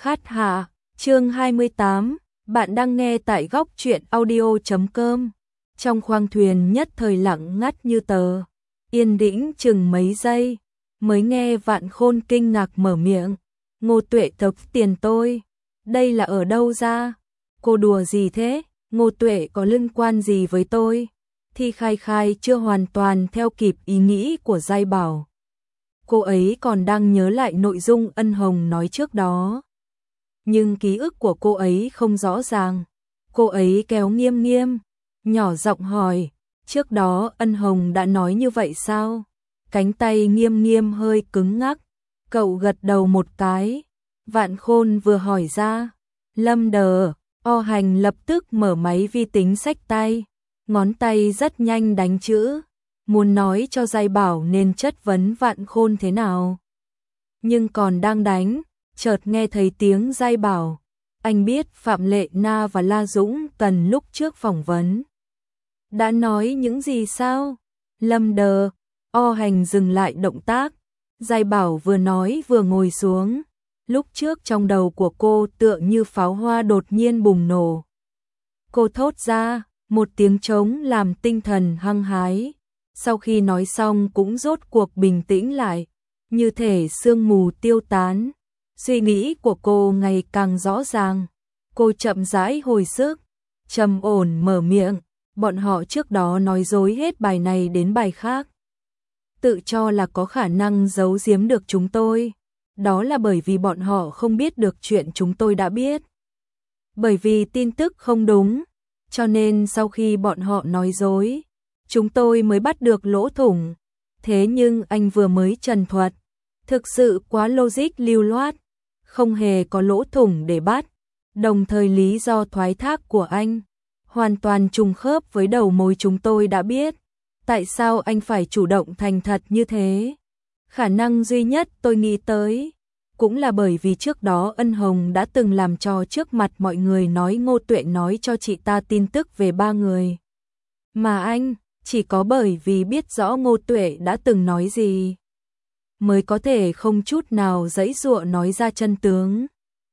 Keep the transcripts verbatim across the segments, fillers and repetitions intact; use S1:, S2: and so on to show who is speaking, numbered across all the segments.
S1: Khát hạ, chương hai mươi tám, bạn đang nghe tại góc truyện audio chấm com. Trong khoang thuyền nhất thời lặng ngắt như tờ, yên tĩnh chừng mấy giây, mới nghe Vạn Khôn kinh ngạc mở miệng. Ngô Tuệ tập tiền tôi, đây là ở đâu ra? Cô đùa gì thế? Ngô Tuệ có liên quan gì với tôi? Thi Khai Khai chưa hoàn toàn theo kịp ý nghĩ của Giai Bảo. Cô ấy còn đang nhớ lại nội dung Ân Hồng nói trước đó. Nhưng ký ức của cô ấy không rõ ràng. Cô ấy kéo Nghiêm Nghiêm, nhỏ giọng hỏi, trước đó Ân Hồng đã nói như vậy sao? Cánh tay Nghiêm Nghiêm hơi cứng ngắc, cậu gật đầu một cái. Vạn Khôn vừa hỏi ra, Lâm Đờ, O Hành lập tức mở máy vi tính xách tay, ngón tay rất nhanh đánh chữ, muốn nói cho Giai Bảo nên chất vấn Vạn Khôn thế nào. Nhưng còn đang đánh, chợt nghe thấy tiếng Giai Bảo, anh biết Phạm Lệ Na và La Dũng cần lúc trước phỏng vấn. Đã nói những gì sao? Lâm Đờ, O Hành dừng lại động tác, Giai Bảo vừa nói vừa ngồi xuống. Lúc trước trong đầu của cô tựa như pháo hoa đột nhiên bùng nổ. Cô thốt ra một tiếng trống làm tinh thần hăng hái. Sau khi nói xong cũng rốt cuộc bình tĩnh lại, như thể sương mù tiêu tán. Suy nghĩ của cô ngày càng rõ ràng. Cô chậm rãi hồi sức, trầm ổn mở miệng. Bọn họ trước đó nói dối hết bài này đến bài khác, tự cho là có khả năng giấu giếm được chúng tôi. Đó là bởi vì bọn họ không biết được chuyện chúng tôi đã biết. Bởi vì tin tức không đúng, cho nên sau khi bọn họ nói dối, chúng tôi mới bắt được lỗ thủng. Thế nhưng anh vừa mới trần thuật, thực sự quá logic lưu loát, không hề có lỗ thủng để bắt. Đồng thời lý do thoái thác của anh hoàn toàn trùng khớp với đầu mối chúng tôi đã biết. Tại sao anh phải chủ động thành thật như thế? Khả năng duy nhất tôi nghĩ tới, cũng là bởi vì trước đó Ân Hồng đã từng làm trò trước mặt mọi người nói Ngô Tuệ nói cho chị ta tin tức về ba người. Mà anh, chỉ có bởi vì biết rõ Ngô Tuệ đã từng nói gì, mới có thể không chút nào giãy giụa nói ra chân tướng.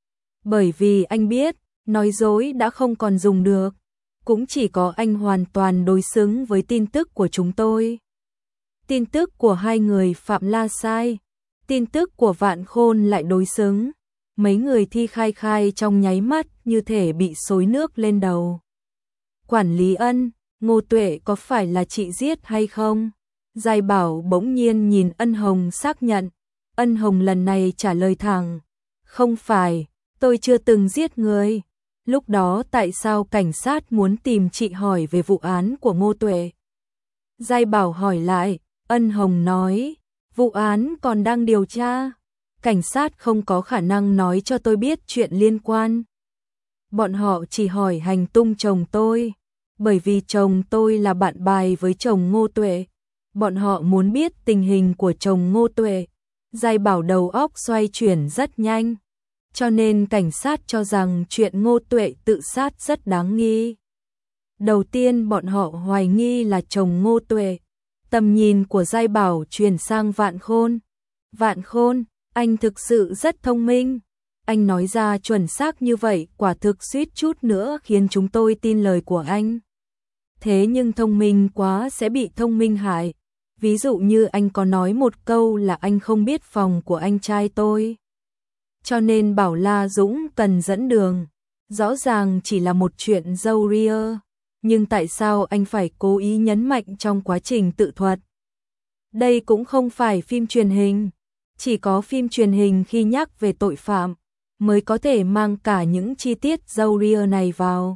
S1: Bởi vì anh biết, nói dối đã không còn dùng được, cũng chỉ có anh hoàn toàn đối xứng với tin tức của chúng tôi. Tin tức của hai người Phạm La sai, tin tức của Vạn Khôn lại đối xứng. Mấy người Thi Khai Khai trong nháy mắt như thể bị xối nước lên đầu. Quản lý Ân, Ngô Tuệ có phải là chị giết hay không? Giai Bảo bỗng nhiên nhìn Ân Hồng xác nhận. Ân Hồng lần này trả lời thẳng, không phải, tôi chưa từng giết người. Lúc đó tại sao cảnh sát muốn tìm chị hỏi về vụ án của Ngô Tuệ? Giai Bảo hỏi lại. Ân Hồng nói, vụ án còn đang điều tra, cảnh sát không có khả năng nói cho tôi biết chuyện liên quan. Bọn họ chỉ hỏi hành tung chồng tôi, bởi vì chồng tôi là bạn bài với chồng Ngô Tuệ. Bọn họ muốn biết tình hình của chồng Ngô Tuệ. Giai Bảo đầu óc xoay chuyển rất nhanh, cho nên cảnh sát cho rằng chuyện Ngô Tuệ tự sát rất đáng nghi. Đầu tiên bọn họ hoài nghi là chồng Ngô Tuệ. Tầm nhìn của Giai Bảo chuyển sang Vạn Khôn. Vạn Khôn, anh thực sự rất thông minh. Anh nói ra chuẩn xác như vậy quả thực suýt chút nữa khiến chúng tôi tin lời của anh. Thế nhưng thông minh quá sẽ bị thông minh hại. Ví dụ như anh có nói một câu là anh không biết phòng của anh trai tôi, cho nên bảo La Dũng cần dẫn đường. Rõ ràng chỉ là một chuyện râu ria, nhưng tại sao anh phải cố ý nhấn mạnh trong quá trình tự thuật? Đây cũng không phải phim truyền hình, chỉ có phim truyền hình khi nhắc về tội phạm mới có thể mang cả những chi tiết râu ria này vào.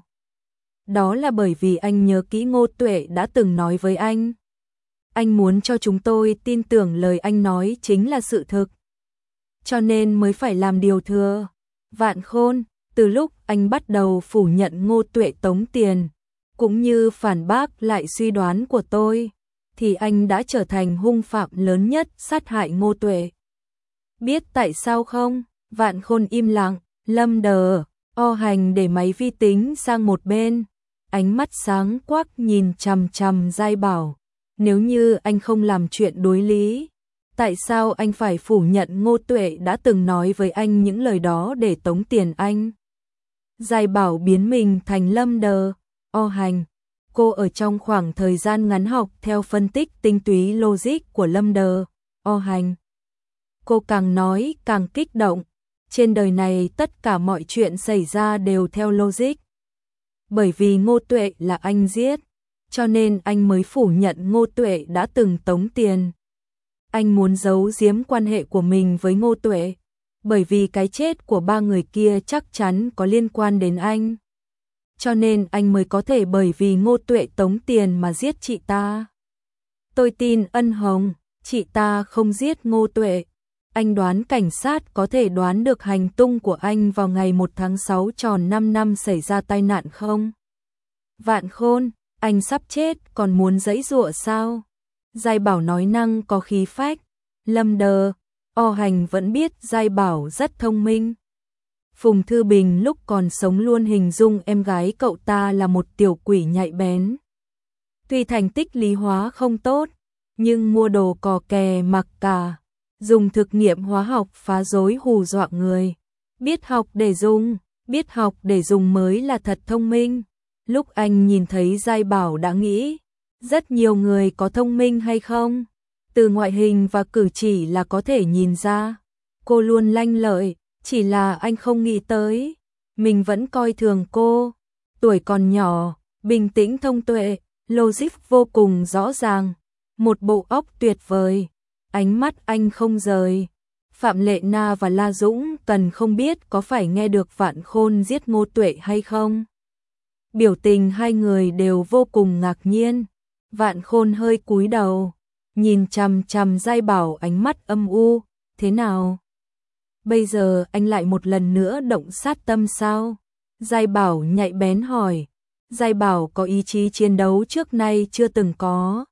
S1: Đó là bởi vì anh nhớ kỹ Ngô Tuệ đã từng nói với anh. Anh muốn cho chúng tôi tin tưởng lời anh nói chính là sự thực, cho nên mới phải làm điều thừa. Vạn Khôn, từ lúc anh bắt đầu phủ nhận Ngô Tuệ tống tiền, cũng như phản bác lại suy đoán của tôi, thì anh đã trở thành hung phạm lớn nhất sát hại Ngô Tuệ. Biết tại sao không? Vạn Khôn im lặng. Lâm Đờ, O Hành để máy vi tính sang một bên, ánh mắt sáng quắc nhìn chằm chằm Giai Bảo. Nếu như anh không làm chuyện đối lý, Tại sao anh phải phủ nhận Ngô Tuệ đã từng nói với anh những lời đó để tống tiền anh? Giai Bảo biến mình thành Lâm Đờ, O Hành. Cô ở trong khoảng thời gian ngắn học theo phân tích tinh túy logic của Lâm Đờ, O Hành. Cô càng nói càng kích động. Trên đời này tất cả mọi chuyện xảy ra đều theo logic. Bởi vì Ngô Tuệ là anh giết, cho nên anh mới phủ nhận Ngô Tuệ đã từng tống tiền. Anh muốn giấu giếm quan hệ của mình với Ngô Tuệ, bởi vì cái chết của ba người kia chắc chắn có liên quan đến anh. Cho nên anh mới có thể bởi vì Ngô Tuệ tống tiền mà giết chị ta. Tôi tin Ân Hồng, chị ta không giết Ngô Tuệ. Anh đoán cảnh sát có thể đoán được hành tung của anh vào ngày một tháng sáu tròn năm năm xảy ra tai nạn không? Vạn Khôn, anh sắp chết còn muốn giãy giụa sao? Giai Bảo nói năng có khí phách. Lâm Đờ, O Hành vẫn biết Giai Bảo rất thông minh. Phùng Thư Bình lúc còn sống luôn hình dung em gái cậu ta là một tiểu quỷ nhạy bén. Tuy thành tích lý hóa không tốt, nhưng mua đồ cò kè mặc cả, dùng thực nghiệm hóa học phá rối hù dọa người. Biết học để dùng, biết học để dùng mới là thật thông minh. Lúc anh nhìn thấy Giai Bảo đã nghĩ, rất nhiều người có thông minh hay không? Từ ngoại hình và cử chỉ là có thể nhìn ra. Cô luôn lanh lợi, chỉ là anh không nghĩ tới. Mình vẫn coi thường cô. Tuổi còn nhỏ, bình tĩnh thông tuệ, logic vô cùng rõ ràng. Một bộ óc tuyệt vời. Ánh mắt anh không rời. Phạm Lệ Na và La Dũng cần không biết có phải nghe được Vạn Khôn giết Ngô Tuệ hay không. Biểu tình hai người đều vô cùng ngạc nhiên. Vạn Khôn hơi cúi đầu, nhìn chằm chằm Giai Bảo ánh mắt âm u. Thế nào? Bây giờ anh lại một lần nữa động sát tâm sao? Giai Bảo nhạy bén hỏi. Giai Bảo có ý chí chiến đấu trước nay chưa từng có.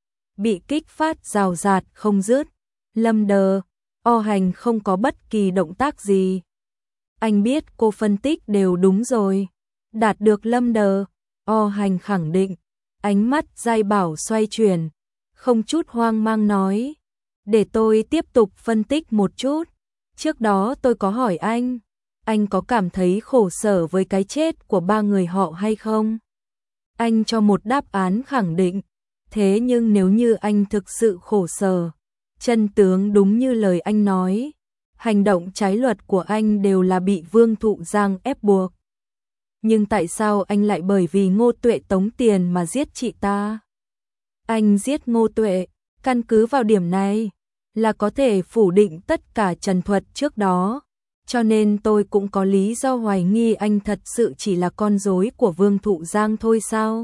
S1: Bị kích phát rào rạt không dứt. Lâm Đờ, O Hành không có bất kỳ động tác gì. Anh biết cô phân tích đều đúng rồi. Đạt được Lâm Đờ, O Hành khẳng định. Ánh mắt Giai Bảo xoay chuyển, không chút hoang mang nói. Để tôi tiếp tục phân tích một chút. Trước đó tôi có hỏi anh, anh có cảm thấy khổ sở với cái chết của ba người họ hay không? Anh cho một đáp án khẳng định. Thế nhưng nếu như anh thực sự khổ sở, chân tướng đúng như lời anh nói, hành động trái luật của anh đều là bị Vương Thụ Giang ép buộc. Nhưng tại sao anh lại bởi vì Ngô Tuệ tống tiền mà giết chị ta? Anh giết Ngô Tuệ, căn cứ vào điểm này, là có thể phủ định tất cả trần thuật trước đó. Cho nên tôi cũng có lý do hoài nghi anh thật sự chỉ là con rối của Vương Thụ Giang thôi sao?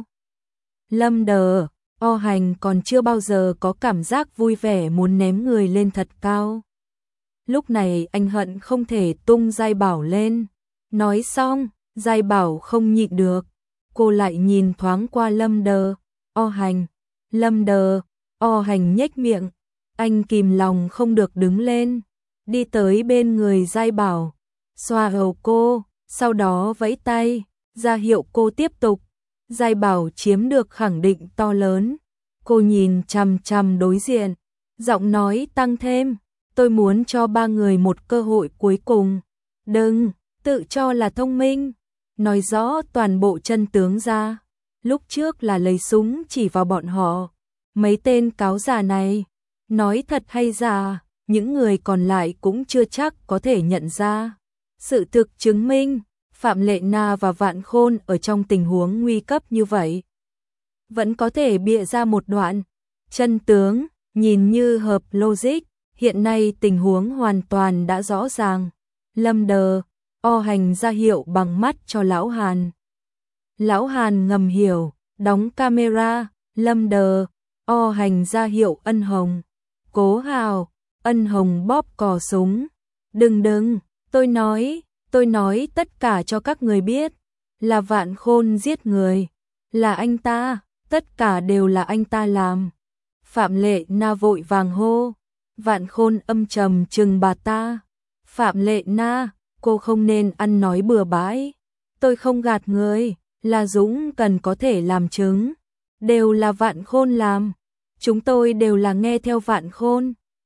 S1: Lâm Đờ, O Hành còn chưa bao giờ có cảm giác vui vẻ muốn ném người lên thật cao. Lúc này anh hận không thể tung Giai Bảo lên. Nói xong, Giai Bảo không nhịn được. Cô lại nhìn thoáng qua Lâm Đờ, O Hành. Lâm Đờ, O Hành nhếch miệng. Anh kìm lòng không được đứng lên. Đi tới bên người Giai Bảo. Xoa đầu cô, sau đó vẫy tay, ra hiệu cô tiếp tục. Giai Bảo chiếm được khẳng định to lớn. Cô nhìn chằm chằm đối diện. Giọng nói tăng thêm. Tôi muốn cho ba người một cơ hội cuối cùng. Đừng, tự cho là thông minh. Nói rõ toàn bộ chân tướng ra. Lúc trước là lấy súng chỉ vào bọn họ. Mấy tên cáo già này. Nói thật hay giả, những người còn lại cũng chưa chắc có thể nhận ra. Sự thực chứng minh, Phạm Lệ Na và Vạn Khôn ở trong tình huống nguy cấp như vậy. Vẫn có thể bịa ra một đoạn. Chân tướng, nhìn như hợp logic, hiện nay tình huống hoàn toàn đã rõ ràng. Lâm Đờ, O Hành ra hiệu bằng mắt cho Lão Hàn. Lão Hàn ngầm hiểu, đóng camera, Lâm Đờ, O Hành ra hiệu Ân Hồng. Cố Hào, Ân Hồng bóp cò súng. Đừng đừng, tôi nói, tôi nói tất cả cho các người biết. Là Vạn Khôn giết người. Là anh ta, tất cả đều là anh ta làm. Phạm Lệ Na vội vàng hô. Vạn Khôn âm trầm trừng bà ta. Phạm Lệ Na, cô không nên ăn nói bừa bãi. Tôi không gạt người, là Dũng cần có thể làm chứng. Đều là Vạn Khôn làm. Chúng tôi đều là nghe theo Vạn Khôn.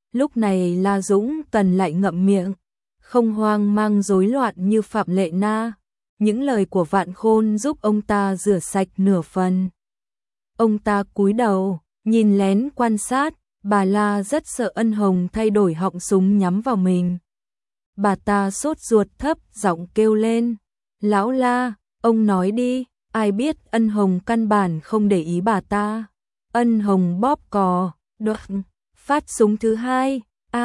S1: Lúc này La Dũng Cần lại ngậm miệng, không hoang mang rối loạn như Phạm Lệ Na. Những lời của Vạn Khôn giúp ông ta rửa sạch nửa phần. Ông ta cúi đầu, nhìn lén quan sát, bà La rất sợ Ân Hồng thay đổi họng súng nhắm vào mình. Bà ta sốt ruột thấp giọng kêu lên, lão La, ông nói đi, ai biết. Ân Hồng căn bản không để ý bà ta. Ân Hồng bóp cò, đột, phát súng thứ hai, a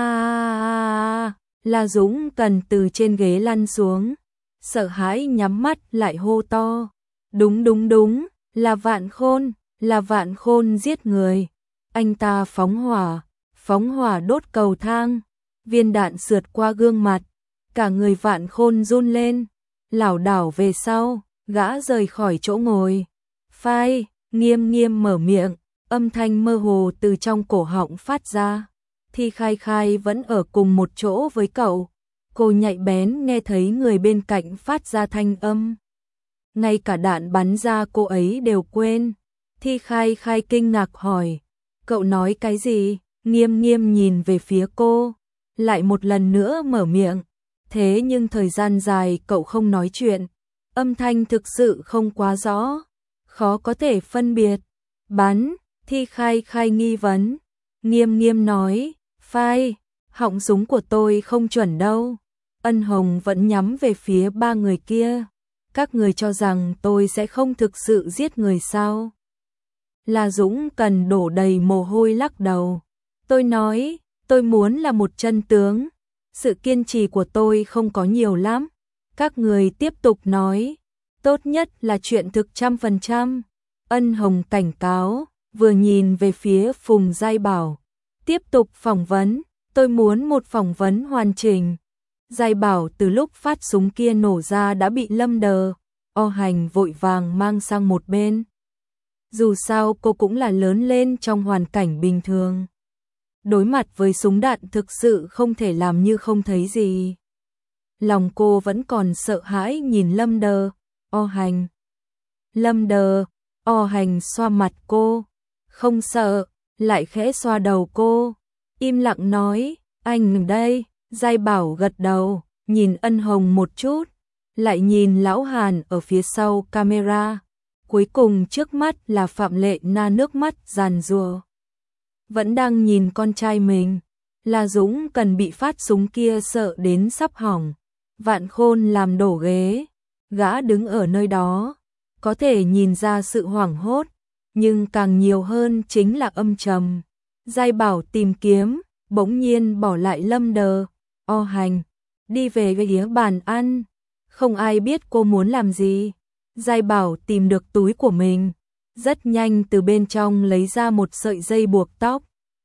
S1: à, La Dũng Cần từ trên ghế lăn xuống, sợ hãi nhắm mắt lại hô to, đúng đúng đúng, là Vạn Khôn, là Vạn Khôn giết người. Anh ta phóng hỏa, phóng hỏa đốt cầu thang, viên đạn sượt qua gương mặt, cả người Vạn Khôn run lên, lảo đảo về sau, gã rời khỏi chỗ ngồi. Phai, Nghiêm Nghiêm mở miệng, âm thanh mơ hồ từ trong cổ họng phát ra. Thi Khai Khai vẫn ở cùng một chỗ với cậu. Cô nhạy bén nghe thấy người bên cạnh phát ra thanh âm. Ngay cả đạn bắn ra cô ấy đều quên. Thi Khai Khai kinh ngạc hỏi, cậu nói cái gì? Nghiêm Nghiêm nhìn về phía cô, lại một lần nữa mở miệng. Thế nhưng thời gian dài cậu không nói chuyện, âm thanh thực sự không quá rõ, khó có thể phân biệt. Bắn, Thi Khai Khai nghi vấn. Nghiêm Nghiêm nói, phai, họng súng của tôi không chuẩn đâu. Ân Hồng vẫn nhắm về phía ba người kia. Các người cho rằng tôi sẽ không thực sự giết người sao? La Dũng Cần đổ đầy mồ hôi lắc đầu. Tôi nói, tôi muốn là một chân tướng. Sự kiên trì của tôi không có nhiều lắm. Các người tiếp tục nói, tốt nhất là chuyện thực trăm phần trăm. Ân Hồng cảnh cáo, vừa nhìn về phía Phùng Giai Bảo. Tiếp tục phỏng vấn, tôi muốn một phỏng vấn hoàn chỉnh. Giai Bảo từ lúc phát súng kia nổ ra đã bị Lâm Đờ, O Hành vội vàng mang sang một bên. Dù sao cô cũng là lớn lên trong hoàn cảnh bình thường. Đối mặt với súng đạn thực sự không thể làm như không thấy gì. Lòng cô vẫn còn sợ hãi nhìn Lâm Đờ, O Hành. Lâm Đờ, O Hành xoa mặt cô, không sợ, lại khẽ xoa đầu cô. Im lặng nói, anh đây. Giai Bảo gật đầu, nhìn Ân Hồng một chút, lại nhìn Lão Hàn ở phía sau camera. Cuối cùng trước mắt là Phạm Lệ Na nước mắt giàn giụa. Vẫn đang nhìn con trai mình. La Dũng Cần bị phát súng kia sợ đến sắp hỏng. Vạn Khôn làm đổ ghế. Gã đứng ở nơi đó, có thể nhìn ra sự hoảng hốt, nhưng càng nhiều hơn chính là âm trầm. Giai Bảo tìm kiếm, bỗng nhiên bỏ lại Lâm Đờ, O Hành, đi về ghế bàn ăn. Không ai biết cô muốn làm gì. Giai Bảo tìm được túi của mình, rất nhanh từ bên trong lấy ra một sợi dây buộc tóc.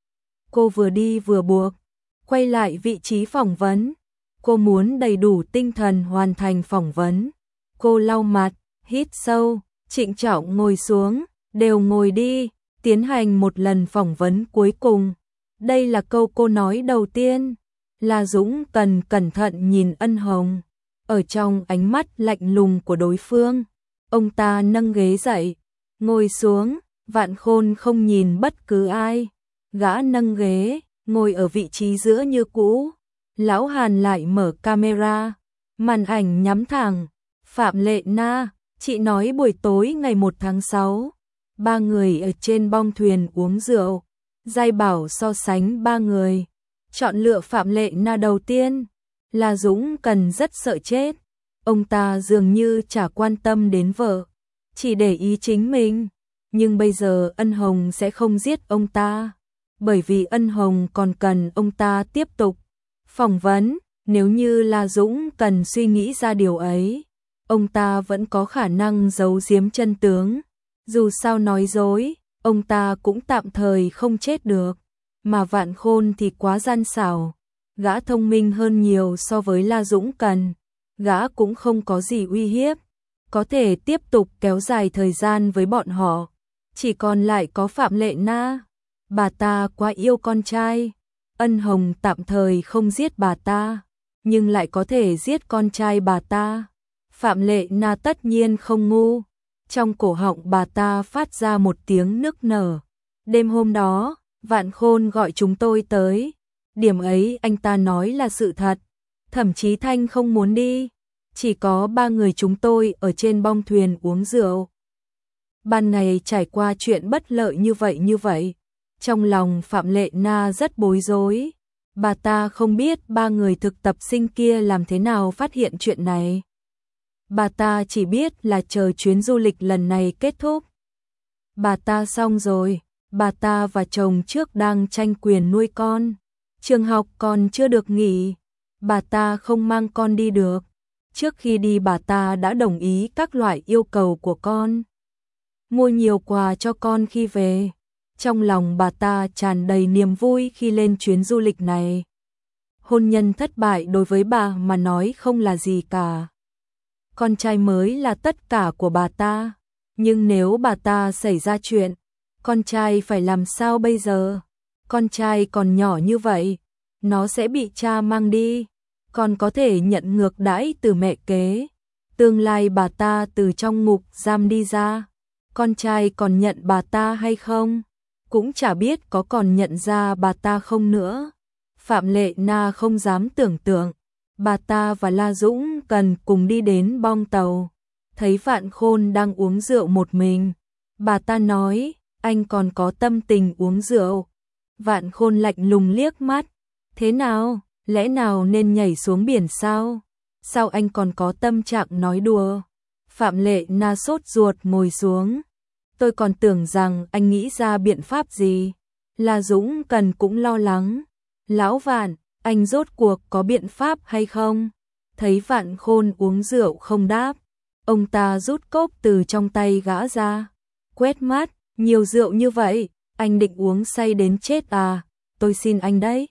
S1: Cô vừa đi vừa buộc, quay lại vị trí phỏng vấn. Cô muốn đầy đủ tinh thần hoàn thành phỏng vấn. Cô lau mặt, hít sâu, trịnh trọng ngồi xuống, đều ngồi đi, tiến hành một lần phỏng vấn cuối cùng. Đây là câu cô nói đầu tiên. La Dũng Cần cẩn thận nhìn Ân Hồng. Ở trong ánh mắt lạnh lùng của đối phương, ông ta nâng ghế dậy, ngồi xuống. Vạn Khôn không nhìn bất cứ ai. Gã nâng ghế, ngồi ở vị trí giữa như cũ. Lão Hàn lại mở camera, màn ảnh nhắm thẳng. Phạm Lệ Na, chị nói buổi tối ngày một tháng sáu, ba người ở trên bong thuyền uống rượu. Giai Bảo so sánh ba người, chọn lựa Phạm Lệ Na đầu tiên. La Dũng Cần rất sợ chết. Ông ta dường như chả quan tâm đến vợ, chỉ để ý chính mình. Nhưng bây giờ Ân Hồng sẽ không giết ông ta, bởi vì Ân Hồng còn cần ông ta tiếp tục phỏng vấn. Nếu như La Dũng Cần suy nghĩ ra điều ấy, ông ta vẫn có khả năng giấu giếm chân tướng. Dù sao nói dối, ông ta cũng tạm thời không chết được. Mà Vạn Khôn thì quá gian xảo. Gã thông minh hơn nhiều so với La Dũng Cần. Gã cũng không có gì uy hiếp, có thể tiếp tục kéo dài thời gian với bọn họ. Chỉ còn lại có Phạm Lệ Na. Bà ta quá yêu con trai. Ân Hồng tạm thời không giết bà ta, nhưng lại có thể giết con trai bà ta. Phạm Lệ Na tất nhiên không ngu. Trong cổ họng bà ta phát ra một tiếng nức nở. Đêm hôm đó, Vạn Khôn gọi chúng tôi tới. điểm ấy anh ta nói là sự thật. Thẩm Chí Thanh không muốn đi, chỉ có ba người chúng tôi ở trên bong thuyền uống rượu. Ban ngày trải qua chuyện bất lợi như vậy như vậy, trong lòng Phạm Lệ Na rất bối rối. Bà ta không biết ba người thực tập sinh kia làm thế nào phát hiện chuyện này. Bà ta chỉ biết là chờ chuyến du lịch lần này kết thúc. Bà ta xong rồi, bà ta và chồng trước đang tranh quyền nuôi con. Trường học còn chưa được nghỉ, bà ta không mang con đi được. Trước khi đi bà ta đã đồng ý các loại yêu cầu của con. Mua nhiều quà cho con khi về. Trong lòng bà ta tràn đầy niềm vui khi lên chuyến du lịch này. Hôn nhân thất bại đối với bà mà nói không là gì cả. Con trai mới là tất cả của bà ta. Nhưng nếu bà ta xảy ra chuyện, con trai phải làm sao bây giờ? Con trai còn nhỏ như vậy, nó sẽ bị cha mang đi. Còn có thể nhận ngược đãi từ mẹ kế. Tương lai bà ta từ trong ngục giam đi ra, con trai còn nhận bà ta hay không? Cũng chả biết có còn nhận ra bà ta không nữa. Phạm Lệ Na không dám tưởng tượng, bà ta và La Dũng cần cùng đi đến bong tàu. Thấy Vạn Khôn đang uống rượu một mình, bà ta nói, anh còn có tâm tình uống rượu. Vạn Khôn lạnh lùng liếc mắt, thế nào, lẽ nào nên nhảy xuống biển sao? Sao anh còn có tâm trạng nói đùa? Phạm Lệ Na sốt ruột ngồi xuống. Tôi còn tưởng rằng anh nghĩ ra biện pháp gì. La Dũng Cần cũng lo lắng. Lão Vạn, anh rốt cuộc có biện pháp hay không? Thấy Vạn Khôn uống rượu không đáp, ông ta rút cốc từ trong tay gã ra. Quét mắt, nhiều rượu như vậy, anh định uống say đến chết à? Tôi xin anh đấy.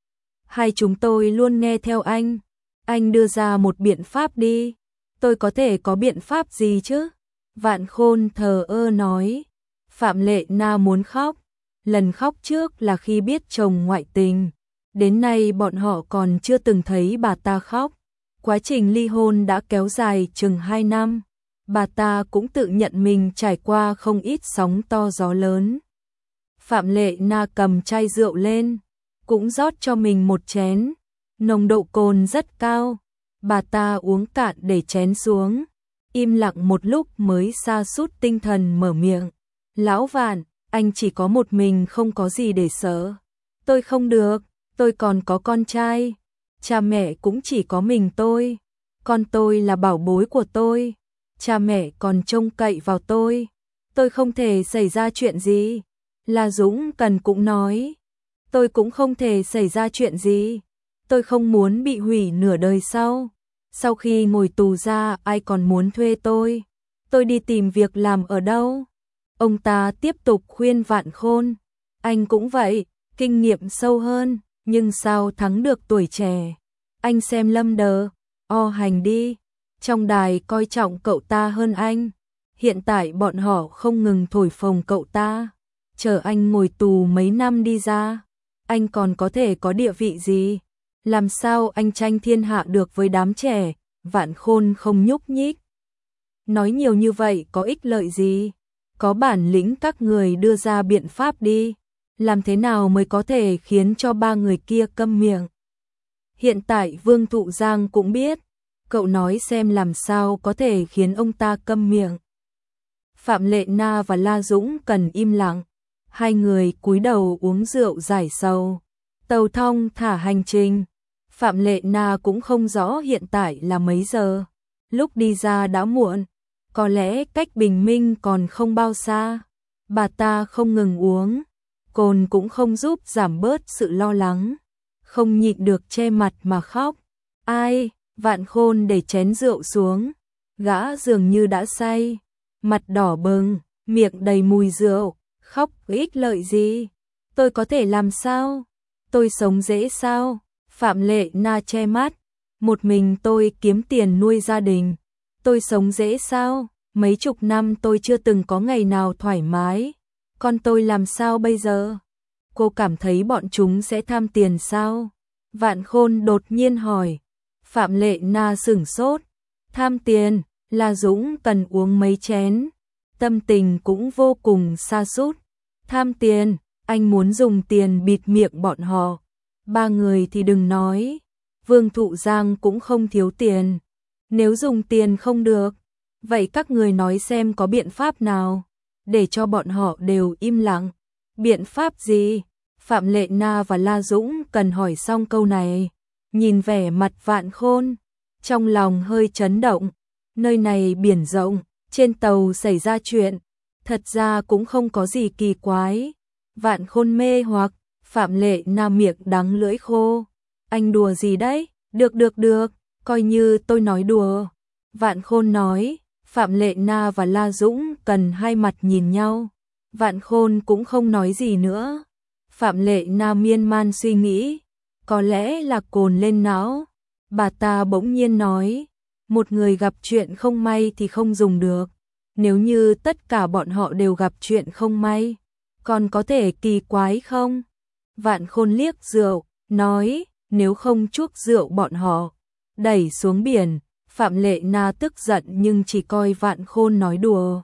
S1: Hai chúng tôi luôn nghe theo anh. Anh đưa ra một biện pháp đi. Tôi có thể có biện pháp gì chứ? Vạn Khôn thờ ơ nói. Phạm Lệ Na muốn khóc. Lần khóc trước là khi biết chồng ngoại tình. Đến nay bọn họ còn chưa từng thấy bà ta khóc. Quá trình ly hôn đã kéo dài chừng hai năm. Bà ta cũng tự nhận mình trải qua không ít sóng to gió lớn. Phạm Lệ Na cầm chai rượu lên, cũng rót cho mình một chén. Nồng độ cồn rất cao. Bà ta uống cạn để chén xuống. Im lặng một lúc mới sa sút tinh thần mở miệng. Lão Vạn, anh chỉ có một mình không có gì để sợ. Tôi không được, tôi còn có con trai. Cha mẹ cũng chỉ có mình tôi. Con tôi là bảo bối của tôi. Cha mẹ còn trông cậy vào tôi. Tôi không thể xảy ra chuyện gì. La Dũng Cần cũng nói. Tôi cũng không thể xảy ra chuyện gì. Tôi không muốn bị hủy nửa đời sau. Sau khi ngồi tù ra ai còn muốn thuê tôi? Tôi đi tìm việc làm ở đâu? Ông ta tiếp tục khuyên Vạn Khôn. Anh cũng vậy, kinh nghiệm sâu hơn, nhưng sao thắng được tuổi trẻ? Anh xem Lâm Đờ, o hành đi. Trong đài coi trọng cậu ta hơn anh. Hiện tại bọn họ không ngừng thổi phồng cậu ta. Chờ anh ngồi tù mấy năm đi ra, anh còn có thể có địa vị gì? Làm sao anh tranh thiên hạ được với đám trẻ? Vạn Khôn không nhúc nhích. Nói nhiều như vậy có ích lợi gì? Có bản lĩnh các người đưa ra biện pháp đi. Làm thế nào mới có thể khiến cho ba người kia câm miệng? Hiện tại Vương Thụ Giang cũng biết. Cậu nói xem làm sao có thể khiến ông ta câm miệng. Phạm Lệ Na và La Dũng Cần im lặng. Hai người cúi đầu uống rượu giải sầu. Tàu thong thả hành trình. Phạm Lệ Na cũng không rõ hiện tại là mấy giờ. Lúc đi ra đã muộn. Có lẽ cách bình minh còn không bao xa. Bà ta không ngừng uống. Cồn cũng không giúp giảm bớt sự lo lắng. Không nhịn được che mặt mà khóc. Ai? Vạn Khôn để chén rượu xuống. Gã dường như đã say. Mặt đỏ bừng, miệng đầy mùi rượu. Khóc có ích lợi gì? Tôi có thể làm sao? Tôi sống dễ sao? Phạm Lệ Na che mắt. Một mình tôi kiếm tiền nuôi gia đình. Tôi sống dễ sao? Mấy chục năm tôi chưa từng có ngày nào thoải mái. Con tôi làm sao bây giờ? Cô cảm thấy bọn chúng sẽ tham tiền sao? Vạn Khôn đột nhiên hỏi. Phạm Lệ Na sửng sốt. Tham tiền, La Dũng Cần uống mấy chén. Tâm tình cũng vô cùng sa sút. Tham tiền, anh muốn dùng tiền bịt miệng bọn họ. ba người thì đừng nói, Vương Thụ Giang cũng không thiếu tiền. Nếu dùng tiền không được, vậy các người nói xem có biện pháp nào, để cho bọn họ đều im lặng. Biện pháp gì? Phạm Lệ Na và La Dũng cần hỏi xong câu này, nhìn vẻ mặt Vạn Khôn, trong lòng hơi chấn động. Nơi này biển rộng, trên tàu xảy ra chuyện, thật ra cũng không có gì kỳ quái. Vạn Khôn mê hoặc, Phạm Lệ Na miệng đắng lưỡi khô. Anh đùa gì đấy? Được được được, coi như tôi nói đùa. Vạn Khôn nói. Phạm Lệ Na và La Dũng cần hai mặt nhìn nhau. Vạn Khôn cũng không nói gì nữa. Phạm Lệ Na miên man suy nghĩ, có lẽ là cồn lên não. Bà ta bỗng nhiên nói, một người gặp chuyện không may thì không dùng được. Nếu như tất cả bọn họ đều gặp chuyện không may, còn có thể kỳ quái không? Vạn Khôn liếc rượu, nói, nếu không chuốc rượu bọn họ đẩy xuống biển. Phạm Lệ Na tức giận nhưng chỉ coi Vạn Khôn nói đùa.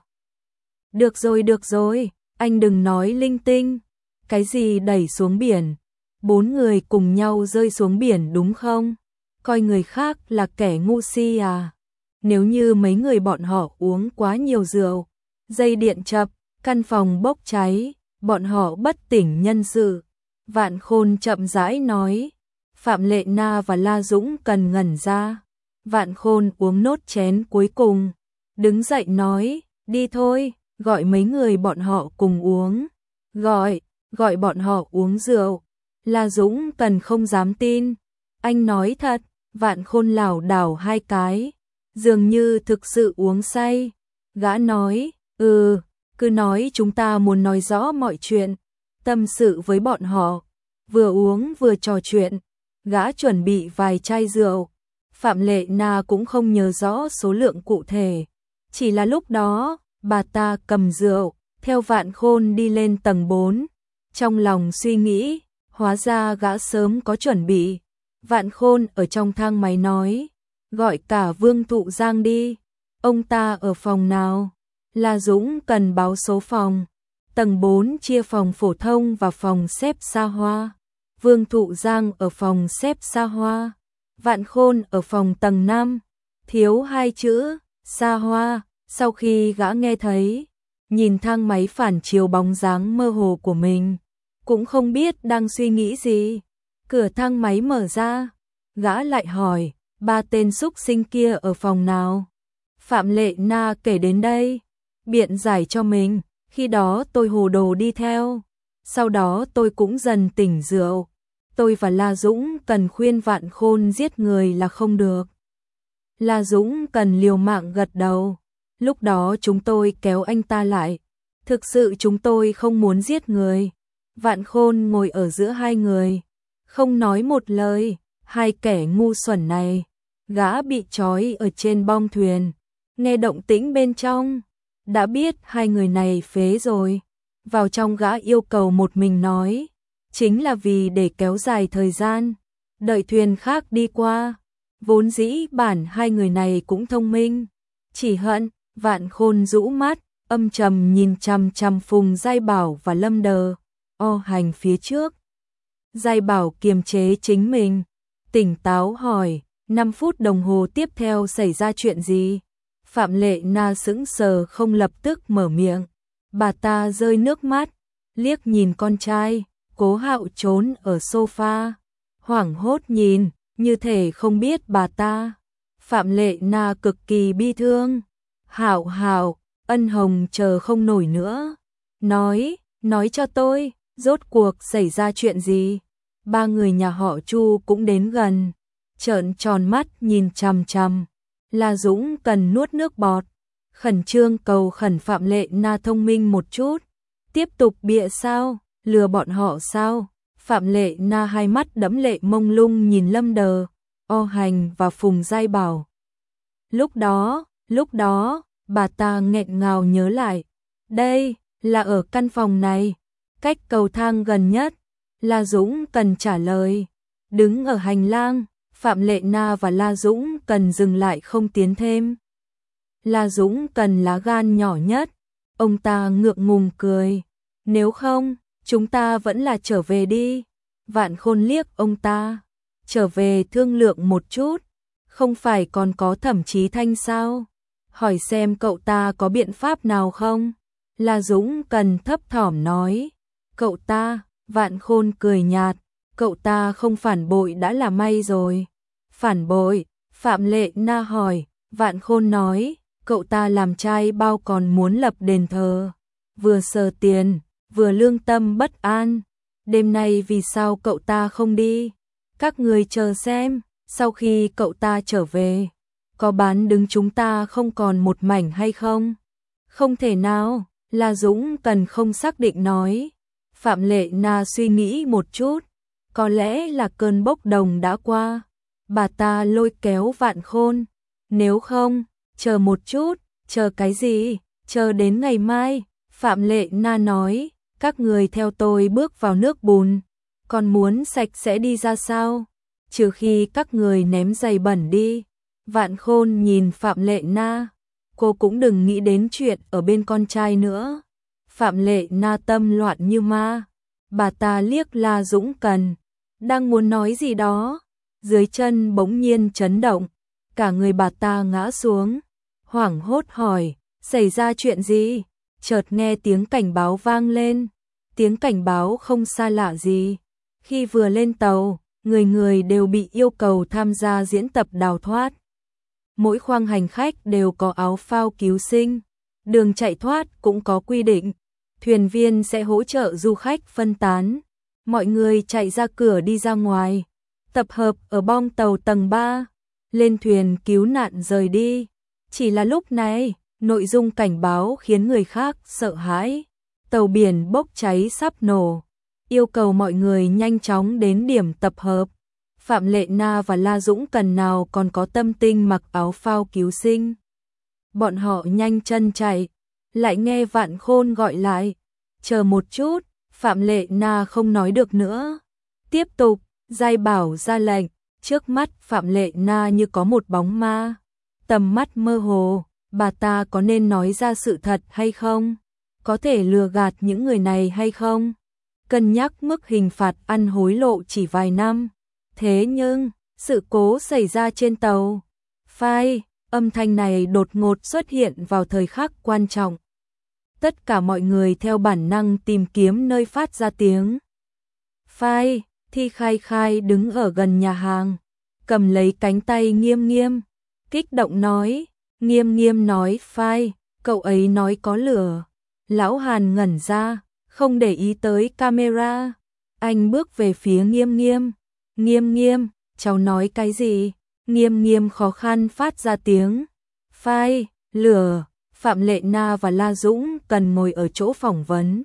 S1: Được rồi được rồi, anh đừng nói linh tinh. Cái gì đẩy xuống biển? Bốn người cùng nhau rơi xuống biển đúng không? Coi người khác là kẻ ngu si à? Nếu như mấy người bọn họ uống quá nhiều rượu, dây điện chập, căn phòng bốc cháy, bọn họ bất tỉnh nhân sự. Vạn Khôn chậm rãi nói. Phạm Lệ Na và La Dũng cần ngẩn ra. Vạn Khôn uống nốt chén cuối cùng, đứng dậy nói, đi thôi, gọi mấy người bọn họ cùng uống. Gọi, gọi bọn họ uống rượu. La Dũng cần không dám tin. Anh nói thật. Vạn Khôn lảo đảo hai cái, dường như thực sự uống say. Gã nói, ừ, cứ nói chúng ta muốn nói rõ mọi chuyện, tâm sự với bọn họ. Vừa uống vừa trò chuyện, gã chuẩn bị vài chai rượu. Phạm Lệ Na cũng không nhớ rõ số lượng cụ thể, chỉ là lúc đó, bà ta cầm rượu, theo Vạn Khôn đi lên tầng bốn. Trong lòng suy nghĩ, hóa ra gã sớm có chuẩn bị. Vạn Khôn ở trong thang máy nói, gọi cả Vương Thụ Giang đi. Ông ta ở phòng nào? La Dũng cần báo số phòng. Tầng bốn chia phòng phổ thông và phòng xếp xa hoa. Vương Thụ Giang ở phòng xếp xa hoa. Vạn Khôn ở phòng tầng năm, thiếu hai chữ, xa hoa. Sau khi gã nghe thấy, nhìn thang máy phản chiếu bóng dáng mơ hồ của mình, cũng không biết đang suy nghĩ gì. Cửa thang máy mở ra, gã lại hỏi, ba tên xúc sinh kia ở phòng nào? Phạm Lệ Na kể đến đây, biện giải cho mình, khi đó tôi hồ đồ đi theo, sau đó tôi cũng dần tỉnh rượu. Tôi và La Dũng cần khuyên Vạn Khôn giết người là không được. La Dũng cần liều mạng gật đầu. Lúc đó chúng tôi kéo anh ta lại. Thực sự chúng tôi không muốn giết người. Vạn Khôn ngồi ở giữa hai người, không nói một lời. Hai kẻ ngu xuẩn này, gã bị trói ở trên bong thuyền, nghe động tĩnh bên trong, đã biết hai người này phế rồi. Vào trong gã yêu cầu một mình nói, chính là vì để kéo dài thời gian, đợi thuyền khác đi qua. Vốn dĩ bản hai người này cũng thông minh, chỉ hận. Vạn Khôn rũ mắt, âm trầm nhìn chằm chằm Phùng Giai Bảo và Lâm Đờ, o hành phía trước. Giai Bảo kiềm chế chính mình, tỉnh táo hỏi, năm phút đồng hồ tiếp theo xảy ra chuyện gì? Phạm Lệ Na sững sờ không lập tức mở miệng. Bà ta rơi nước mắt, liếc nhìn con trai. Cố Hạo trốn ở sofa, hoảng hốt nhìn, như thể không biết bà ta. Phạm Lệ Na cực kỳ bi thương. Hạo Hạo, Ân Hồng chờ không nổi nữa. Nói, nói cho tôi, rốt cuộc xảy ra chuyện gì? Ba người nhà họ Chu cũng đến gần, trợn tròn mắt nhìn chằm chằm. La Dũng cần nuốt nước bọt, khẩn trương cầu khẩn Phạm Lệ Na thông minh một chút. Tiếp tục bịa sao? Lừa bọn họ sao? Phạm Lệ Na hai mắt đẫm lệ mông lung nhìn Lâm Đờ, O Hành và Phùng Giai Bảo. Lúc đó, lúc đó, bà ta nghẹn ngào nhớ lại. Đây, là ở căn phòng này, cách cầu thang gần nhất. La Dũng cần trả lời. Đứng ở hành lang, Phạm Lệ Na và La Dũng cần dừng lại không tiến thêm. La Dũng cần lá gan nhỏ nhất. Ông ta ngượng ngùng cười. Nếu không, chúng ta vẫn là trở về đi. Vạn Khôn liếc ông ta, trở về thương lượng một chút, không phải còn có Thẩm Chí Thanh sao? Hỏi xem cậu ta có biện pháp nào không? La Dũng Cần thấp thỏm nói, cậu ta, Vạn Khôn cười nhạt, cậu ta không phản bội đã là may rồi. Phản bội, Phạm Lệ Na hỏi, Vạn Khôn nói, cậu ta làm trai bao còn muốn lập đền thờ, vừa sờ tiền, vừa lương tâm bất an. Đêm nay vì sao cậu ta không đi? Các người chờ xem, sau khi cậu ta trở về, có bán đứng chúng ta không còn một mảnh hay không? Không thể nào, La Dũng Cần không xác định nói. Phạm Lệ Na suy nghĩ một chút, có lẽ là cơn bốc đồng đã qua. Bà ta lôi kéo Vạn Khôn, nếu không, chờ một chút, chờ cái gì, chờ đến ngày mai. Phạm Lệ Na nói, các người theo tôi bước vào nước bùn, còn muốn sạch sẽ đi ra sao? Trừ khi các người ném giày bẩn đi. Vạn Khôn nhìn Phạm Lệ Na, cô cũng đừng nghĩ đến chuyện ở bên con trai nữa. Phạm Lệ Na tâm loạn như ma, bà ta liếc La Dũng Cần, đang muốn nói gì đó, dưới chân bỗng nhiên chấn động, cả người bà ta ngã xuống, hoảng hốt hỏi, xảy ra chuyện gì? Chợt nghe tiếng cảnh báo vang lên, tiếng cảnh báo không xa lạ gì. Khi vừa lên tàu, người người đều bị yêu cầu tham gia diễn tập đào thoát. Mỗi khoang hành khách đều có áo phao cứu sinh, đường chạy thoát cũng có quy định, thuyền viên sẽ hỗ trợ du khách phân tán. Mọi người chạy ra cửa đi ra ngoài, tập hợp ở bong tàu tầng ba, lên thuyền cứu nạn rời đi. Chỉ là lúc này, nội dung cảnh báo khiến người khác sợ hãi. Tàu biển bốc cháy sắp nổ, yêu cầu mọi người nhanh chóng đến điểm tập hợp. Phạm Lệ Na và La Dũng Cần nào còn có tâm tinh mặc áo phao cứu sinh. Bọn họ nhanh chân chạy, lại nghe Vạn Khôn gọi lại, chờ một chút. Phạm Lệ Na không nói được nữa, tiếp tục. Giai Bảo ra lệnh, trước mắt Phạm Lệ Na như có một bóng ma, tầm mắt mơ hồ, bà ta có nên nói ra sự thật hay không? Có thể lừa gạt những người này hay không? Cân nhắc mức hình phạt ăn hối lộ chỉ vài năm. Thế nhưng, sự cố xảy ra trên tàu. Phai, âm thanh này đột ngột xuất hiện vào thời khắc quan trọng. Tất cả mọi người theo bản năng tìm kiếm nơi phát ra tiếng. Phai, Thi Khai Khai đứng ở gần nhà hàng, cầm lấy cánh tay Nghiêm Nghiêm, kích động nói, Nghiêm Nghiêm nói Phai, cậu ấy nói có lửa. Lão Hàn ngẩn ra, không để ý tới camera, anh bước về phía Nghiêm Nghiêm. Nghiêm Nghiêm, cháu nói cái gì? Nghiêm Nghiêm khó khăn phát ra tiếng. Phai, lửa. Phạm Lệ Na và La Dũng Cần ngồi ở chỗ phỏng vấn.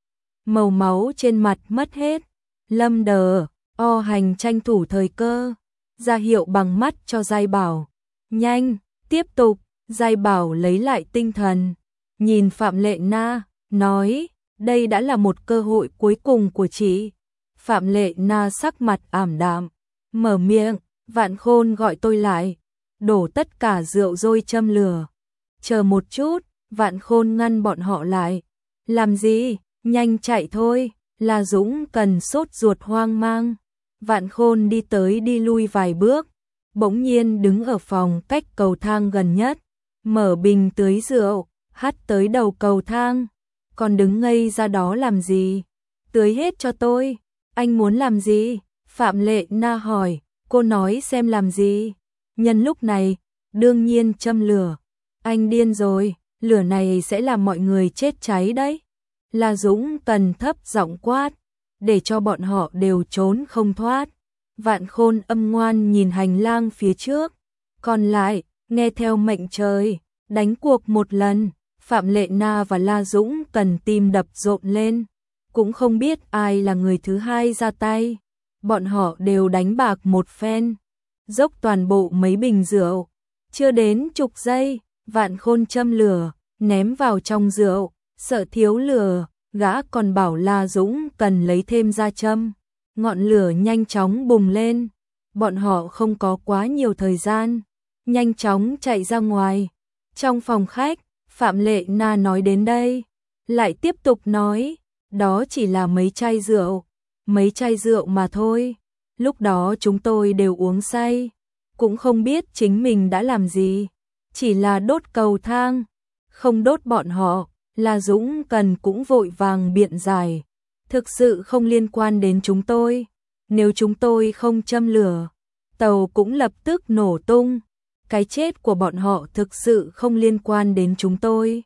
S1: Màu máu trên mặt mất hết. Lâm Đờ, O Hành tranh thủ thời cơ, ra hiệu bằng mắt cho Giai Bảo. Nhanh, tiếp tục. Giai Bảo lấy lại tinh thần, nhìn Phạm Lệ Na, nói, đây đã là một cơ hội cuối cùng của chị. Phạm Lệ Na sắc mặt ảm đạm, mở miệng, Vạn Khôn gọi tôi lại, đổ tất cả rượu rồi châm lửa. Chờ một chút, Vạn Khôn ngăn bọn họ lại. Làm gì, nhanh chạy thôi. La Dũng Cần sốt ruột hoang mang. Vạn Khôn đi tới đi lui vài bước, bỗng nhiên đứng ở phòng cách cầu thang gần nhất, mở bình tưới rượu, hắt tới đầu cầu thang. Còn đứng ngây ra đó làm gì? Tưới hết cho tôi. Anh muốn làm gì? Phạm Lệ Na hỏi, cô nói xem làm gì? Nhân lúc này, đương nhiên châm lửa. Anh điên rồi, lửa này sẽ làm mọi người chết cháy đấy. La Dũng Cần thấp giọng quát, để cho bọn họ đều trốn không thoát. Vạn Khôn âm ngoan nhìn hành lang phía trước, còn lại, nghe theo mệnh trời, đánh cuộc một lần. Phạm Lệ Na và La Dũng Cần tim đập rộn lên, cũng không biết ai là người thứ hai ra tay. Bọn họ đều đánh bạc một phen, dốc toàn bộ mấy bình rượu. Chưa đến chục giây, Vạn Khôn châm lửa, ném vào trong rượu, sợ thiếu lửa, gã còn bảo La Dũng Cần lấy thêm ra châm. Ngọn lửa nhanh chóng bùng lên, bọn họ không có quá nhiều thời gian, nhanh chóng chạy ra ngoài. Trong phòng khách, Phạm Lệ Na nói đến đây, lại tiếp tục nói, đó chỉ là mấy chai rượu, mấy chai rượu mà thôi. Lúc đó chúng tôi đều uống say, cũng không biết chính mình đã làm gì, chỉ là đốt cầu thang, không đốt bọn họ. La Dũng Cần cũng vội vàng biện giải, thực sự không liên quan đến chúng tôi, nếu chúng tôi không châm lửa, tàu cũng lập tức nổ tung, cái chết của bọn họ thực sự không liên quan đến chúng tôi.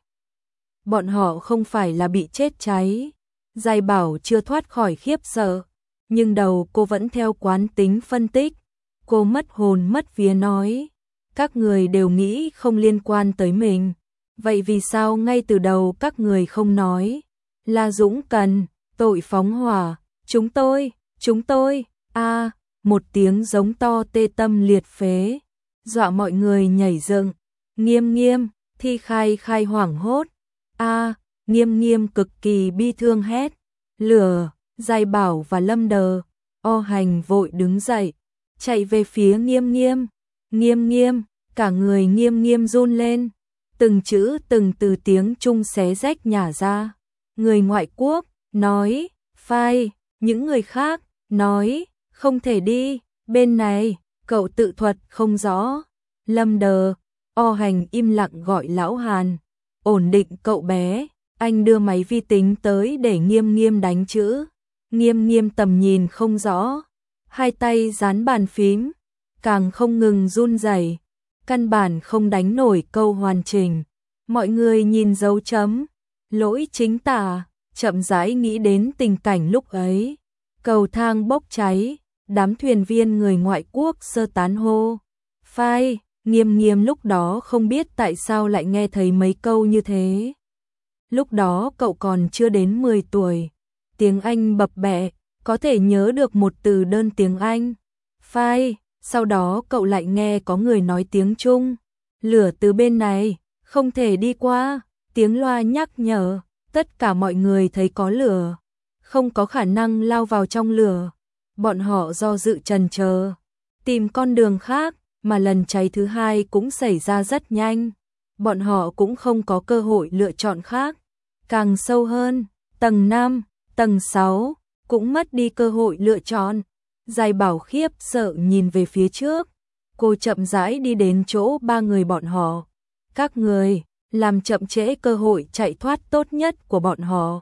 S1: Bọn họ không phải là bị chết cháy. Giai Bảo chưa thoát khỏi khiếp sợ, nhưng đầu cô vẫn theo quán tính phân tích. Cô mất hồn mất vía nói, các người đều nghĩ không liên quan tới mình, vậy vì sao ngay từ đầu các người không nói? La Dũng Cần, tội phóng hỏa, chúng tôi, chúng tôi, a một tiếng giống to tê tâm liệt phế, dọa mọi người nhảy dựng. Nghiêm Nghiêm, Thi Khai Khai hoảng hốt, a Nghiêm Nghiêm cực kỳ bi thương hét, lửa. Giai Bảo và Lâm Đờ, O Hành vội đứng dậy, chạy về phía Nghiêm Nghiêm. Nghiêm Nghiêm, cả người Nghiêm Nghiêm run lên, từng chữ từng từ tiếng Trung xé rách nhả ra. Người ngoại quốc, nói, phai, những người khác, nói, không thể đi, bên này, cậu tự thuật không rõ. Lâm Đờ, O Hành im lặng gọi Lão Hàn, ổn định cậu bé, anh đưa máy vi tính tới để Nghiêm Nghiêm đánh chữ. Nghiêm Nghiêm tầm nhìn không rõ, hai tay dán bàn phím, càng không ngừng run rẩy, căn bản không đánh nổi câu hoàn chỉnh. Mọi người nhìn dấu chấm, lỗi chính tả, chậm rãi nghĩ đến tình cảnh lúc ấy. Cầu thang bốc cháy, đám thuyền viên người ngoại quốc sơ tán hô, phai. Nghiêm Nghiêm lúc đó không biết tại sao lại nghe thấy mấy câu như thế. Lúc đó cậu còn chưa đến mười tuổi. Tiếng Anh bập bẹ, có thể nhớ được một từ đơn tiếng Anh. Phai, sau đó cậu lại nghe có người nói tiếng Trung. Lửa từ bên này, không thể đi qua. Tiếng loa nhắc nhở, tất cả mọi người thấy có lửa, không có khả năng lao vào trong lửa. Bọn họ do dự chần chờ, tìm con đường khác, mà lần cháy thứ hai cũng xảy ra rất nhanh. Bọn họ cũng không có cơ hội lựa chọn khác. Càng sâu hơn, tầng năm, tầng sáu, cũng mất đi cơ hội lựa chọn. Giai Bảo khiếp sợ nhìn về phía trước. Cô chậm rãi đi đến chỗ ba người bọn họ. Các người, làm chậm trễ cơ hội chạy thoát tốt nhất của bọn họ.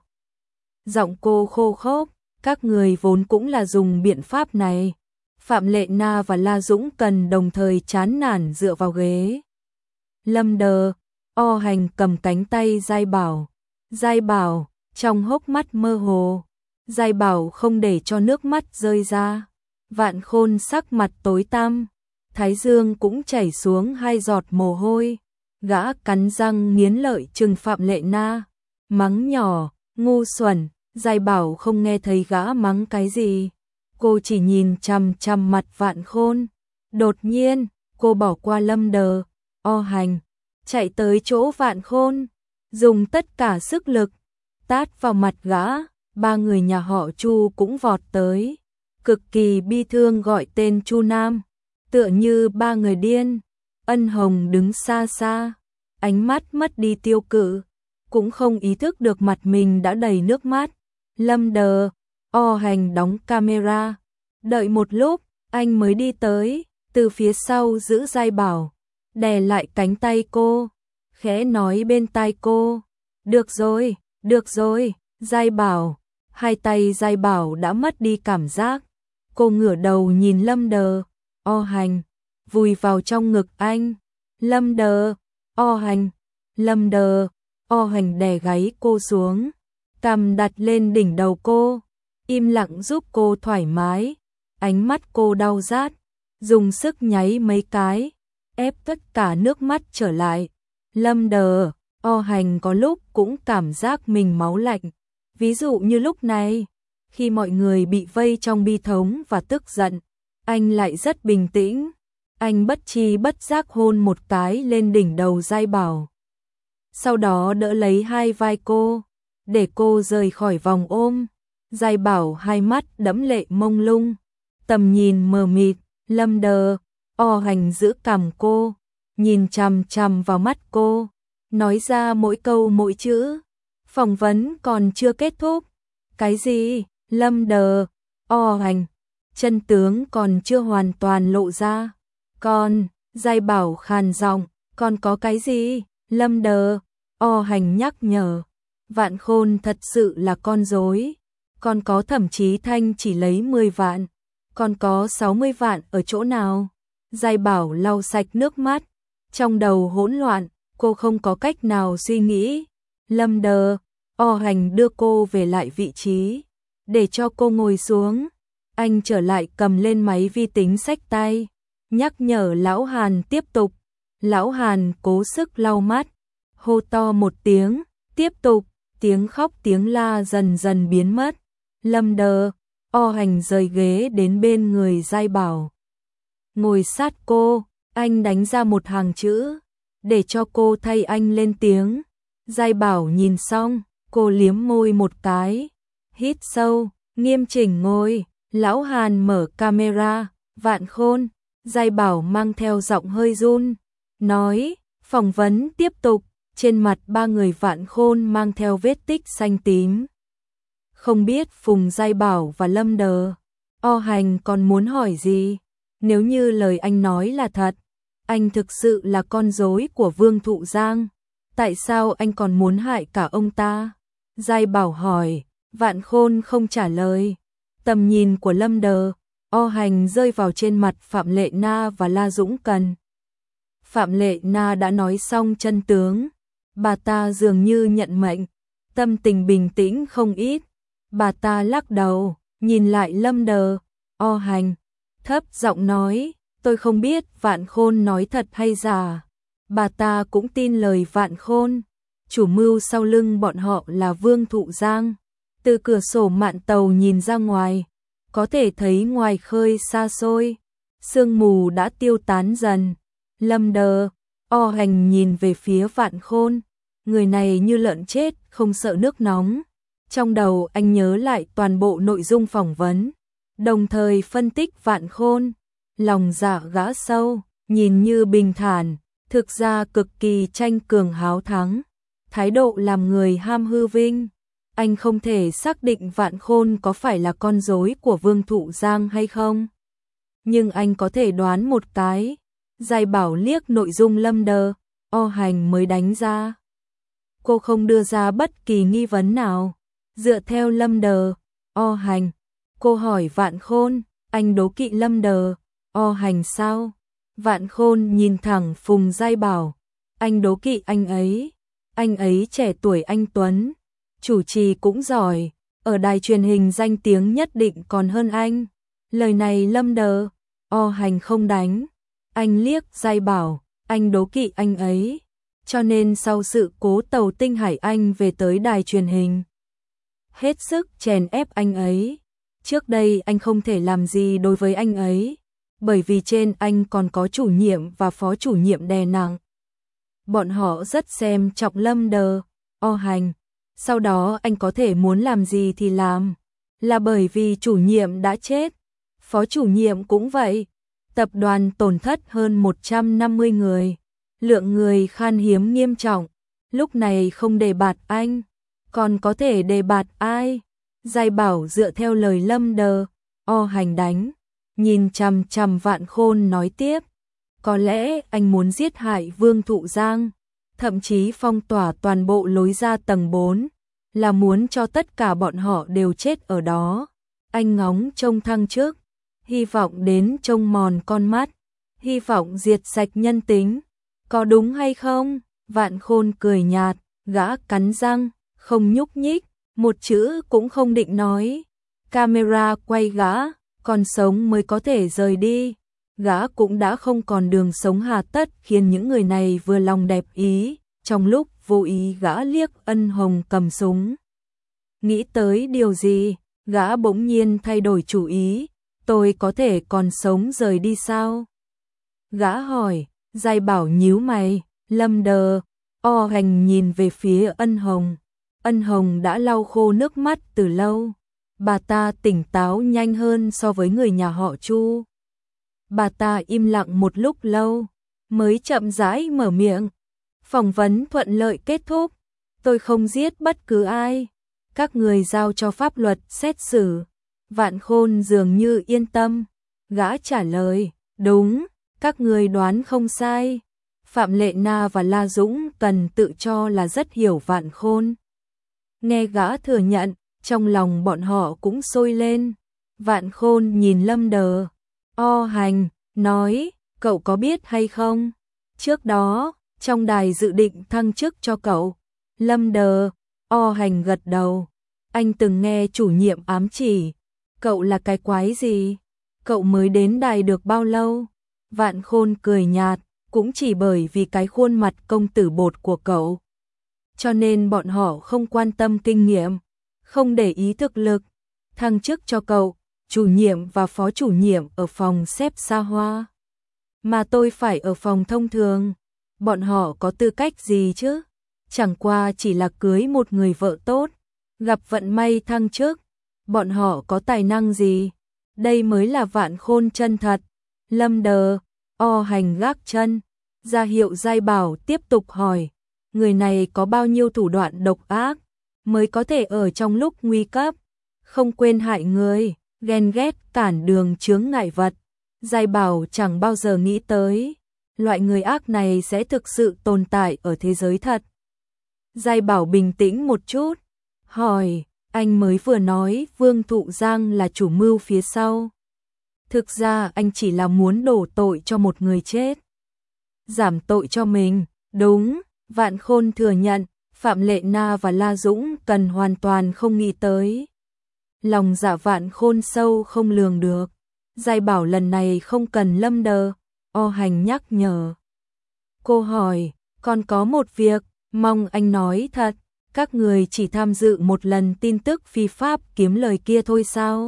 S1: Giọng cô khô khốc, các người vốn cũng là dùng biện pháp này. Phạm Lệ Na và La Dũng Cần đồng thời chán nản dựa vào ghế. Lâm Đờ, O Hành cầm cánh tay Giai Bảo. Giai Bảo, trong hốc mắt mơ hồ. Giai Bảo không để cho nước mắt rơi ra. Vạn Khôn sắc mặt tối tăm, thái dương cũng chảy xuống hai giọt mồ hôi. Gã cắn răng nghiến lợi trừng Phạm Lệ Na, mắng nhỏ, ngu xuẩn. Giai Bảo không nghe thấy gã mắng cái gì. Cô chỉ nhìn chằm chằm mặt Vạn Khôn. Đột nhiên, cô bỏ qua Lâm Đờ, O Hành, chạy tới chỗ Vạn Khôn, dùng tất cả sức lực tát vào mặt gã. Ba người nhà họ Chu cũng vọt tới, cực kỳ bi thương gọi tên Chu Nam, tựa như ba người điên. Ân Hồng đứng xa xa, ánh mắt mất đi tiêu cự, cũng không ý thức được mặt mình đã đầy nước mắt. Lâm Đờ, O Hành đóng camera, đợi một lúc, anh mới đi tới, từ phía sau giữ Giai Bảo, đè lại cánh tay cô, khẽ nói bên tai cô, được rồi, được rồi. Giai Bảo, hai tay Giai Bảo đã mất đi cảm giác. Cô ngửa đầu nhìn Lâm Đờ, O Hành, vùi vào trong ngực anh. Lâm Đờ, O Hành, Lâm Đờ, O Hành đè gáy cô xuống, cằm đặt lên đỉnh đầu cô, im lặng giúp cô thoải mái. Ánh mắt cô đau rát, dùng sức nháy mấy cái, ép tất cả nước mắt trở lại. Lâm Đờ, O Hành có lúc cũng cảm giác mình máu lạnh. Ví dụ như lúc này, khi mọi người bị vây trong bi thống và tức giận, anh lại rất bình tĩnh. Anh bất tri bất giác hôn một cái lên đỉnh đầu Giai Bảo. Sau đó đỡ lấy hai vai cô, để cô rời khỏi vòng ôm. Giai Bảo hai mắt đẫm lệ mông lung, tầm nhìn mờ mịt. Lâm Đờ, O Hành giữ cằm cô, nhìn chằm chằm vào mắt cô, nói ra mỗi câu mỗi chữ. Phỏng vấn còn chưa kết thúc. Cái gì? Lâm Đờ, O hành, chân tướng còn chưa hoàn toàn lộ ra. Con, Giai Bảo khàn giọng, còn có cái gì? Lâm Đờ, O hành nhắc nhở. Vạn Khôn thật sự là con rối. Còn có thậm chí Thanh chỉ lấy mười vạn. Còn có sáu mươi vạn ở chỗ nào? Giai Bảo lau sạch nước mắt. Trong đầu hỗn loạn, cô không có cách nào suy nghĩ. Lâm Đờ, O hành đưa cô về lại vị trí. Để cho cô ngồi xuống. Anh trở lại cầm lên máy vi tính xách tay. Nhắc nhở Lão Hàn tiếp tục. Lão Hàn cố sức lau mắt. Hô to một tiếng, tiếp tục. Tiếng khóc tiếng la dần dần biến mất. Lâm Đờ, O hành rời ghế đến bên người Giai Bảo. Ngồi sát cô, anh đánh ra một hàng chữ, để cho cô thay anh lên tiếng. Giai Bảo nhìn xong, cô liếm môi một cái, hít sâu, nghiêm chỉnh ngồi. Lão Hàn mở camera, Vạn Khôn, Giai Bảo mang theo giọng hơi run, nói, phỏng vấn tiếp tục. Trên mặt ba người Vạn Khôn mang theo vết tích xanh tím. Không biết Phùng Giai Bảo và Lâm Đờ, O hành còn muốn hỏi gì? Nếu như lời anh nói là thật, anh thực sự là con rối của Vương Thụ Giang. Tại sao anh còn muốn hại cả ông ta? Giai Bảo hỏi, Vạn Khôn không trả lời. Tầm nhìn của Lâm Đờ, O hành rơi vào trên mặt Phạm Lệ Na và La Dũng Cần. Phạm Lệ Na đã nói xong chân tướng. Bà ta dường như nhận mệnh, tâm tình bình tĩnh không ít. Bà ta lắc đầu, nhìn lại Lâm Đờ, O hành, thấp giọng nói, tôi không biết Vạn Khôn nói thật hay giả. Bà ta cũng tin lời Vạn Khôn. Chủ mưu sau lưng bọn họ là Vương Thụ Giang. Từ cửa sổ mạn tàu nhìn ra ngoài, có thể thấy ngoài khơi xa xôi, sương mù đã tiêu tán dần. Lâm Đờ, O hành nhìn về phía Vạn Khôn. Người này như lợn chết, không sợ nước nóng. Trong đầu anh nhớ lại toàn bộ nội dung phỏng vấn, đồng thời phân tích Vạn Khôn. Lòng dạ gã sâu, nhìn như bình thản, thực ra cực kỳ tranh cường háo thắng. Thái độ làm người ham hư vinh. Anh không thể xác định Vạn Khôn có phải là con rối của Vương Thụ Giang hay không. Nhưng anh có thể đoán một cái. Giai Bảo liếc nội dung Lâm Đờ, O hành mới đánh ra. Cô không đưa ra bất kỳ nghi vấn nào. Dựa theo Lâm Đờ, O hành, cô hỏi Vạn Khôn, anh đố kỵ Lâm Đờ, O hành sao? Vạn Khôn nhìn thẳng Phùng Giai Bảo, anh đố kỵ anh ấy. Anh ấy trẻ tuổi anh tuấn, chủ trì cũng giỏi, ở đài truyền hình danh tiếng nhất định còn hơn anh. Lời này Lâm Đờ, O hành không đánh. Anh liếc Giai Bảo, anh đố kỵ anh ấy. Cho nên sau sự cố tàu Tinh Hải anh về tới đài truyền hình, hết sức chèn ép anh ấy. Trước đây anh không thể làm gì đối với anh ấy, bởi vì trên anh còn có chủ nhiệm và phó chủ nhiệm đè nặng. Bọn họ rất xem trọng Lâm Đờ, O hành. Sau đó anh có thể muốn làm gì thì làm, là bởi vì chủ nhiệm đã chết. Phó chủ nhiệm cũng vậy. Tập đoàn tổn thất hơn một trăm năm mươi người. Lượng người khan hiếm nghiêm trọng. Lúc này không đề bạt anh, còn có thể đề bạt ai? Giai Bảo dựa theo lời Lâm Đờ, O hành đánh. Nhìn chằm chằm Vạn Khôn nói tiếp. Có lẽ anh muốn giết hại Vương Thụ Giang, thậm chí phong tỏa toàn bộ lối ra tầng bốn, là muốn cho tất cả bọn họ đều chết ở đó. Anh ngóng trông thăng chức, hy vọng đến trông mòn con mắt, hy vọng diệt sạch nhân tính. Có đúng hay không? Vạn Khôn cười nhạt, gã cắn răng, không nhúc nhích, một chữ cũng không định nói. Camera quay gã, còn sống mới có thể rời đi. Gã cũng đã không còn đường sống hà tất, khiến những người này vừa lòng đẹp ý. Trong lúc vô ý gã liếc Ân Hồng cầm súng. Nghĩ tới điều gì, gã bỗng nhiên thay đổi chủ ý. Tôi có thể còn sống rời đi sao? Gã hỏi. Giai Bảo nhíu mày. Lâm Đờ, O hành nhìn về phía Ân Hồng. Ân Hồng đã lau khô nước mắt từ lâu. Bà ta tỉnh táo nhanh hơn so với người nhà họ Chu. Bà ta im lặng một lúc lâu, mới chậm rãi mở miệng. Phỏng vấn thuận lợi kết thúc. Tôi không giết bất cứ ai. Các người giao cho pháp luật xét xử. Vạn Khôn dường như yên tâm, gã trả lời, đúng, các người đoán không sai. Phạm Lệ Na và La Dũng Cần tự cho là rất hiểu Vạn Khôn. Nghe gã thừa nhận, trong lòng bọn họ cũng sôi lên. Vạn Khôn nhìn Lâm Đờ, O Hành, nói, cậu có biết hay không? Trước đó, trong đài dự định thăng chức cho cậu. Lâm Đờ, O Hành gật đầu. Anh từng nghe chủ nhiệm ám chỉ. Cậu là cái quái gì? Cậu mới đến đài được bao lâu? Vạn Khôn cười nhạt, cũng chỉ bởi vì cái khuôn mặt công tử bột của cậu. Cho nên bọn họ không quan tâm kinh nghiệm, không để ý thực lực. Thăng chức cho cậu, chủ nhiệm và phó chủ nhiệm ở phòng xếp xa hoa. Mà tôi phải ở phòng thông thường. Bọn họ có tư cách gì chứ? Chẳng qua chỉ là cưới một người vợ tốt, gặp vận may thăng chức. Bọn họ có tài năng gì? Đây mới là Vạn Khôn chân thật. Lâm Đờ, O Hành gác chân, ra hiệu Giai Bảo tiếp tục hỏi. Người này có bao nhiêu thủ đoạn độc ác, mới có thể ở trong lúc nguy cấp, không quên hại người, ghen ghét cản đường chướng ngại vật. Giai Bảo chẳng bao giờ nghĩ tới, loại người ác này sẽ thực sự tồn tại ở thế giới thật. Giai Bảo bình tĩnh một chút, hỏi, anh mới vừa nói Vương Thụ Giang là chủ mưu phía sau. Thực ra anh chỉ là muốn đổ tội cho một người chết, giảm tội cho mình, đúng. Vạn Khôn thừa nhận, Phạm Lệ Na và La Dũng Cần hoàn toàn không nghĩ tới. Lòng dạ Vạn Khôn sâu không lường được. Giai Bảo lần này không cần Lâm Đờ, O Hành nhắc nhở. Cô hỏi, còn có một việc, mong anh nói thật, các người chỉ tham dự một lần tin tức phi pháp kiếm lời kia thôi sao?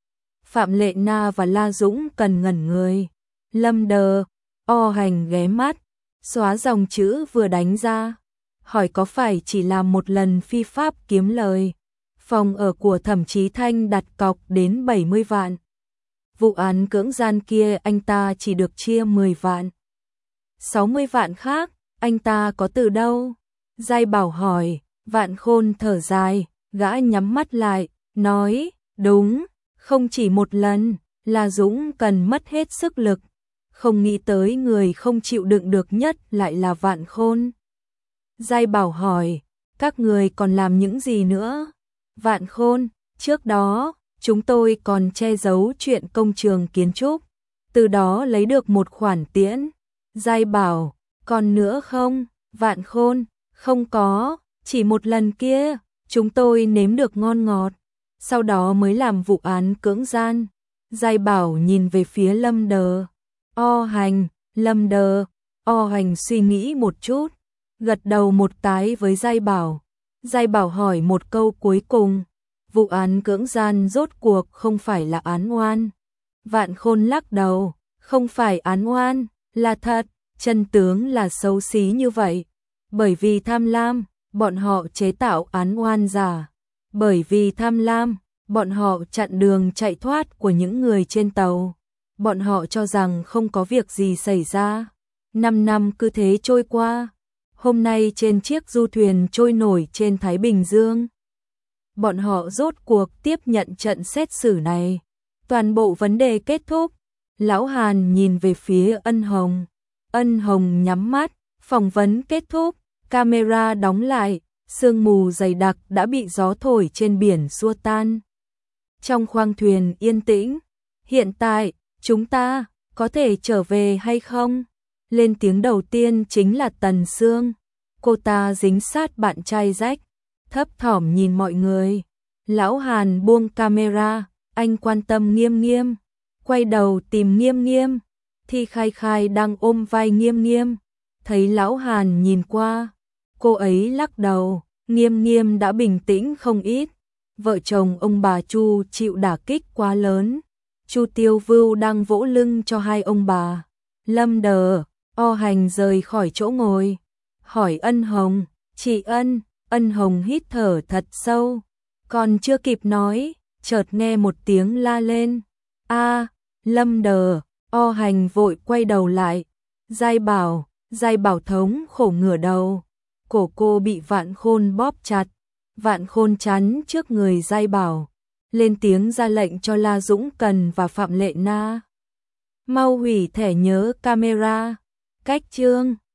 S1: Phạm Lệ Na và La Dũng Cần ngẩn người. Lâm Đờ, O Hành ghé mắt, xóa dòng chữ vừa đánh ra, hỏi có phải chỉ làm một lần phi pháp kiếm lời. Phòng ở của Thẩm Chí Thanh đặt cọc đến bảy mươi vạn. Vụ án cưỡng gian kia anh ta chỉ được chia mười vạn. sáu mươi vạn khác, anh ta có từ đâu? Giai Bảo hỏi. Vạn Khôn thở dài, gã nhắm mắt lại, nói, đúng, không chỉ một lần, La Dũng Cần mất hết sức lực. Không nghĩ tới người không chịu đựng được nhất lại là Vạn Khôn. Giai Bảo hỏi, các người còn làm những gì nữa? Vạn Khôn, trước đó, chúng tôi còn che giấu chuyện công trường kiến trúc, từ đó lấy được một khoản tiễn. Giai Bảo, còn nữa không? Vạn Khôn, không có, chỉ một lần kia, chúng tôi nếm được ngon ngọt, sau đó mới làm vụ án cưỡng gian. Giai Bảo nhìn về phía Lâm Đờ. O Hành, Lâm Đờ, O Hành suy nghĩ một chút, gật đầu một cái với Giai Bảo. Giai Bảo hỏi một câu cuối cùng, vụ án cưỡng gian rốt cuộc không phải là án oan. Vạn Khôn lắc đầu, không phải án oan, là thật, chân tướng là xấu xí như vậy. Bởi vì tham lam, bọn họ chế tạo án oan giả. Bởi vì tham lam, bọn họ chặn đường chạy thoát của những người trên tàu. Bọn họ cho rằng không có việc gì xảy ra. Năm năm cứ thế trôi qua. Hôm nay trên chiếc du thuyền trôi nổi trên Thái Bình Dương, bọn họ rốt cuộc tiếp nhận trận xét xử này. Toàn bộ vấn đề kết thúc. Lão Hàn nhìn về phía Ân Hồng. Ân Hồng nhắm mắt, phỏng vấn kết thúc, camera đóng lại, sương mù dày đặc đã bị gió thổi trên biển xua tan. Trong khoang thuyền yên tĩnh, hiện tại, chúng ta có thể trở về hay không? Lên tiếng đầu tiên chính là Tần Sương. Cô ta dính sát bạn trai Rách, thấp thỏm nhìn mọi người. Lão Hàn buông camera, anh quan tâm Nghiêm Nghiêm, quay đầu tìm Nghiêm Nghiêm. Thi Khai Khai đang ôm vai Nghiêm Nghiêm, thấy Lão Hàn nhìn qua, cô ấy lắc đầu. Nghiêm Nghiêm đã bình tĩnh không ít. Vợ chồng ông bà Chu chịu đả kích quá lớn. Chu Tiêu Vưu đang vỗ lưng cho hai ông bà. Lâm Đờ, O Hành rời khỏi chỗ ngồi, hỏi Ân Hồng, chị Ân. Ân Hồng hít thở thật sâu, còn chưa kịp nói, chợt nghe một tiếng la lên. A, Lâm Đờ. O Hành vội quay đầu lại. Giai Bảo, Giai Bảo thống khổ ngửa đầu. Cổ cô bị Vạn Khôn bóp chặt. Vạn Khôn chắn trước người Giai Bảo. lên tiếng ra lệnh cho La Dũng Cần và Phạm Lệ Na. Mau hủy thẻ nhớ camera. Cách chương